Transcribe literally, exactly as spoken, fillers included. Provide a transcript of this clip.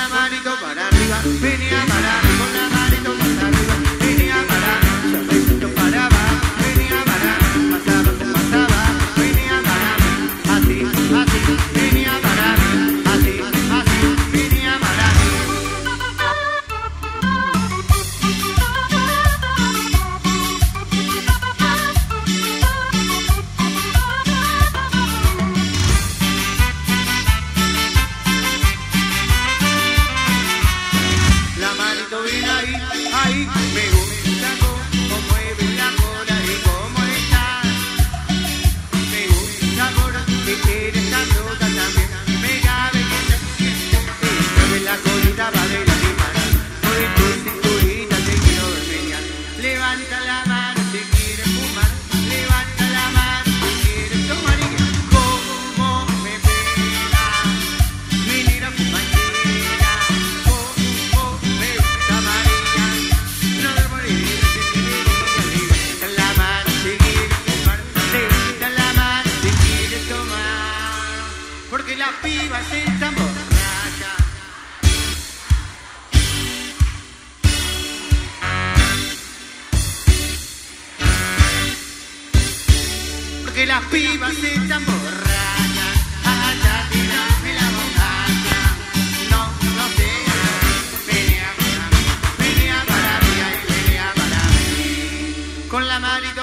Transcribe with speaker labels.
Speaker 1: la manito para arriba, venía para arriba, con la manito para arriba, venía para arriba, suavecito para abajo, venía para arriba, pasaba, se pasaba, venía para arriba, así, así, venía para arriba, así, así, venía para arriba. La manito viene ahí, ahí, me gusta cómo mueve la cola y cómo está. Me gusta ahora que quieres la flota también. Me cabe que se siente, mueve la colita va de la limana. Por tu cinturita te quiero menear. Levanta la mano si quieres fumar. Levanta la mano si quieres tomar y cómo me pega. Mi negra fumachera, oh, oh, me gusta María. No me moriré si quieres la mano si quieres fumar. Levanta la mano si quieres tomar. Porque la piba se está borracha. Porque las pibas están borrachas. Hasta tirarme la bombacha. No, no sé. Venía para mí, venía para mí, venía para mí. Con la manito